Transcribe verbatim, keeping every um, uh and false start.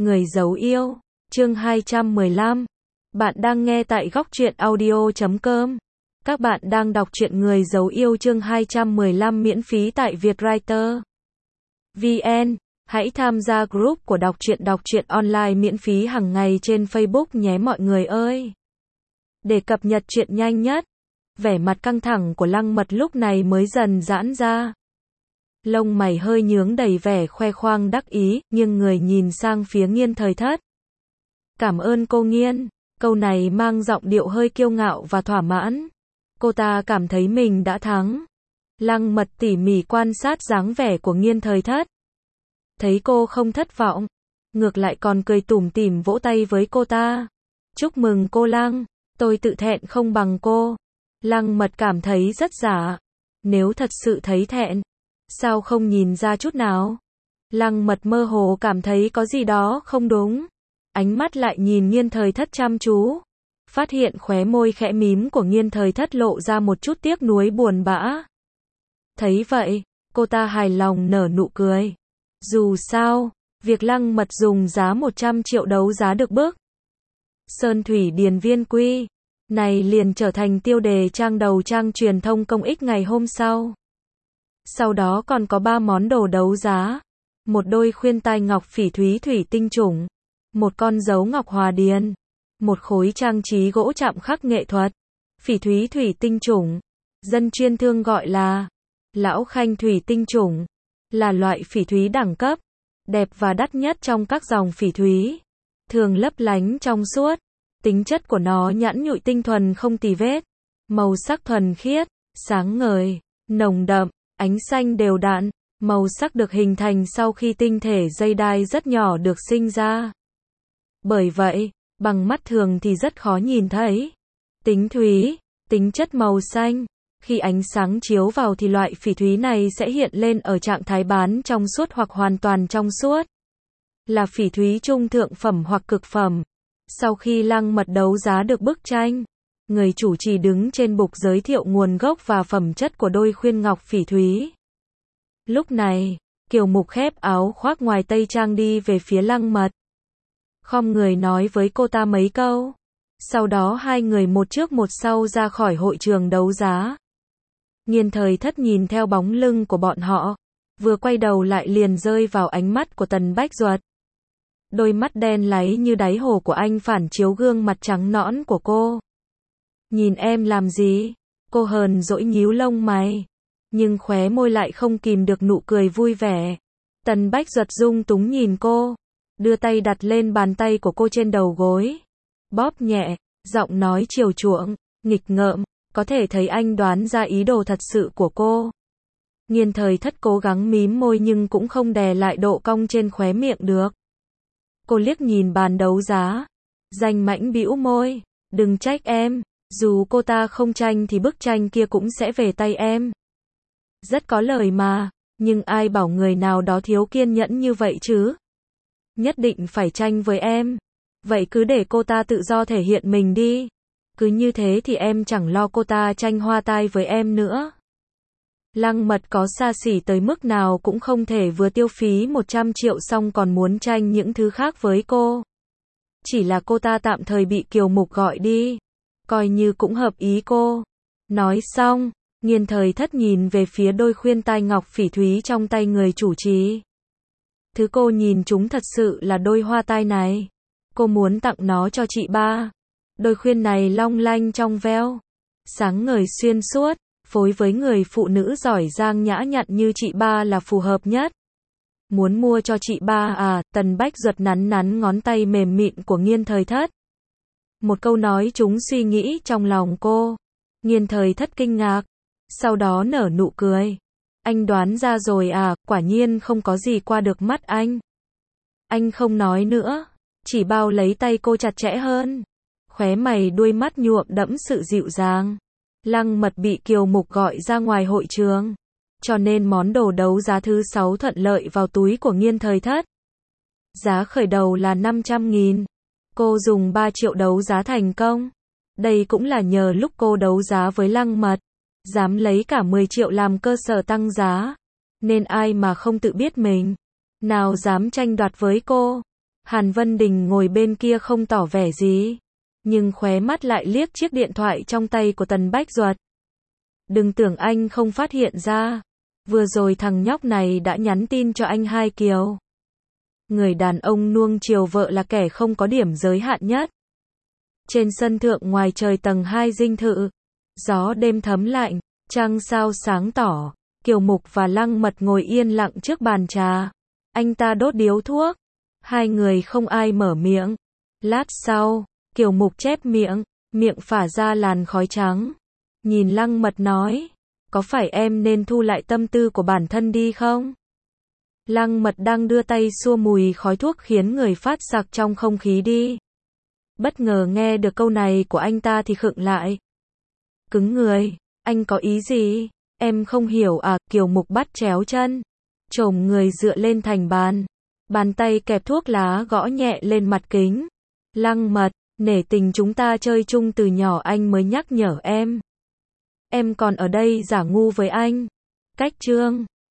Người giấu yêu, chương hai trăm mười lăm. Bạn đang nghe tại góc truyện audio chấm com. Các bạn đang đọc truyện Người giấu yêu chương hai trăm mười lăm miễn phí tại Vietwriter chấm vn. Hãy tham gia group của đọc truyện đọc truyện online miễn phí hàng ngày trên Facebook nhé mọi người ơi. Để cập nhật truyện nhanh nhất, vẻ mặt căng thẳng của Lăng Mật lúc này mới dần giãn ra. Lông mày hơi nhướng đầy vẻ khoe khoang đắc ý, nhưng người nhìn sang phía Nghiên Thời Thất. Cảm ơn cô Nghiên, câu này mang giọng điệu hơi kiêu ngạo và thỏa mãn. Cô ta cảm thấy mình đã thắng. Lăng Mật tỉ mỉ quan sát dáng vẻ của Nghiên Thời Thất. Thấy cô không thất vọng, ngược lại còn cười tủm tỉm vỗ tay với cô ta. Chúc mừng cô Lăng, tôi tự thẹn không bằng cô. Lăng Mật cảm thấy rất giả. Nếu thật sự thấy thẹn, sao không nhìn ra chút nào? Lăng Mật mơ hồ cảm thấy có gì đó không đúng. Ánh mắt lại nhìn Nghiên Thời Thất chăm chú. Phát hiện khóe môi khẽ mím của Nghiên Thời Thất lộ ra một chút tiếc nuối buồn bã. Thấy vậy, cô ta hài lòng nở nụ cười. Dù sao, việc Lăng Mật dùng giá một trăm triệu đấu giá được bức Sơn Thủy Điền Viên Quy này liền trở thành tiêu đề trang đầu trang truyền thông công ích ngày hôm sau. Sau đó còn có ba món đồ đấu giá. Một đôi khuyên tai ngọc phỉ thúy thủy tinh chủng. Một con dấu ngọc hòa điền. Một khối trang trí gỗ chạm khắc nghệ thuật. Phỉ thúy thủy tinh chủng. Dân chuyên thương gọi là Lão Khanh thủy tinh chủng. Là loại phỉ thúy đẳng cấp. Đẹp và đắt nhất trong các dòng phỉ thúy. Thường lấp lánh trong suốt. Tính chất của nó nhẵn nhụi tinh thuần không tì vết. Màu sắc thuần khiết, sáng ngời, nồng đậm. Ánh xanh đều đặn, màu sắc được hình thành sau khi tinh thể dây đai rất nhỏ được sinh ra. Bởi vậy, bằng mắt thường thì rất khó nhìn thấy. Tính thúy, tính chất màu xanh. Khi ánh sáng chiếu vào thì loại phỉ thúy này sẽ hiện lên ở trạng thái bán trong suốt hoặc hoàn toàn trong suốt. Là phỉ thúy trung thượng phẩm hoặc cực phẩm. Sau khi Lăng Mật đấu giá được bức tranh, người chủ trì đứng trên bục giới thiệu nguồn gốc và phẩm chất của đôi khuyên ngọc phỉ thúy. Lúc này, Kiều Mục khép áo khoác ngoài tây trang đi về phía Lăng Mật. Khom người nói với cô ta mấy câu. Sau đó hai người một trước một sau ra khỏi hội trường đấu giá. Nghiên Thời Thất nhìn theo bóng lưng của bọn họ, vừa quay đầu lại liền rơi vào ánh mắt của Tần Bách Duật. Đôi mắt đen láy như đáy hồ của anh phản chiếu gương mặt trắng nõn của cô. Nhìn em làm gì? Cô hờn dỗi nhíu lông mày. Nhưng khóe môi lại không kìm được nụ cười vui vẻ. Tần Bách Duật dung túng nhìn cô. Đưa tay đặt lên bàn tay của cô trên đầu gối. Bóp nhẹ, giọng nói chiều chuộng, nghịch ngợm. Có thể thấy anh đoán ra ý đồ thật sự của cô. Nghiên Thời Thất cố gắng mím môi nhưng cũng không đè lại độ cong trên khóe miệng được. Cô liếc nhìn bàn đấu giá. Danh mãnh bĩu môi. Đừng trách em. Dù cô ta không tranh thì bức tranh kia cũng sẽ về tay em. Rất có lời mà, nhưng ai bảo người nào đó thiếu kiên nhẫn như vậy chứ? Nhất định phải tranh với em. Vậy cứ để cô ta tự do thể hiện mình đi. Cứ như thế thì em chẳng lo cô ta tranh hoa tai với em nữa. Lăng Mật có xa xỉ tới mức nào cũng không thể vừa tiêu phí một trăm triệu xong còn muốn tranh những thứ khác với cô. Chỉ là cô ta tạm thời bị Kiều Mục gọi đi. Coi như cũng hợp ý cô. Nói xong, Nghiên Thời Thất nhìn về phía đôi khuyên tai ngọc phỉ thúy trong tay người chủ trì. Thứ cô nhìn chúng thật sự là đôi hoa tai này. Cô muốn tặng nó cho chị ba. Đôi khuyên này long lanh trong veo, sáng ngời xuyên suốt, phối với người phụ nữ giỏi giang nhã nhặn như chị ba là phù hợp nhất. Muốn mua cho chị ba à? Tần Bách Duật nắn nắn ngón tay mềm mịn của Nghiên Thời Thất. Một câu nói trúng suy nghĩ trong lòng cô. Nghiên Thời Thất kinh ngạc, sau đó nở nụ cười. Anh đoán ra rồi à? Quả nhiên không có gì qua được mắt anh. Anh không nói nữa, chỉ bao lấy tay cô chặt chẽ hơn. Khóe mày đuôi mắt nhuộm đẫm sự dịu dàng. Lăng Mật bị Kiều Mục gọi ra ngoài hội trường, cho nên món đồ đấu giá thứ sáu thuận lợi vào túi của Nghiên Thời Thất. Giá khởi đầu là năm trăm nghìn. Cô dùng ba triệu đấu giá thành công. Đây cũng là nhờ lúc cô đấu giá với Lăng Mật, dám lấy cả mười triệu làm cơ sở tăng giá. Nên ai mà không tự biết mình, nào dám tranh đoạt với cô. Hàn Vân Đình ngồi bên kia không tỏ vẻ gì, nhưng khóe mắt lại liếc chiếc điện thoại trong tay của Tần Bách Duật. Đừng tưởng anh không phát hiện ra, vừa rồi thằng nhóc này đã nhắn tin cho anh hai Kiều. Người đàn ông nuông chiều vợ là kẻ không có điểm giới hạn nhất. Trên sân thượng ngoài trời tầng hai dinh thự, gió đêm thấm lạnh, trăng sao sáng tỏ, Kiều Mục và Lăng Mật ngồi yên lặng trước bàn trà. Anh ta đốt điếu thuốc, hai người không ai mở miệng. Lát sau, Kiều Mục chép miệng, miệng phả ra làn khói trắng. Nhìn Lăng Mật nói, có phải em nên thu lại tâm tư của bản thân đi không? Lăng Mật đang đưa tay xua mùi khói thuốc khiến người phát sặc trong không khí đi. Bất ngờ nghe được câu này của anh ta thì khựng lại. Cứng người, anh có ý gì? Em không hiểu à? Kiều Mục bắt chéo chân, chồm người dựa lên thành bàn, bàn tay kẹp thuốc lá gõ nhẹ lên mặt kính. Lăng Mật, nể tình chúng ta chơi chung từ nhỏ anh mới nhắc nhở em. Em còn ở đây giả ngu với anh. Cách chương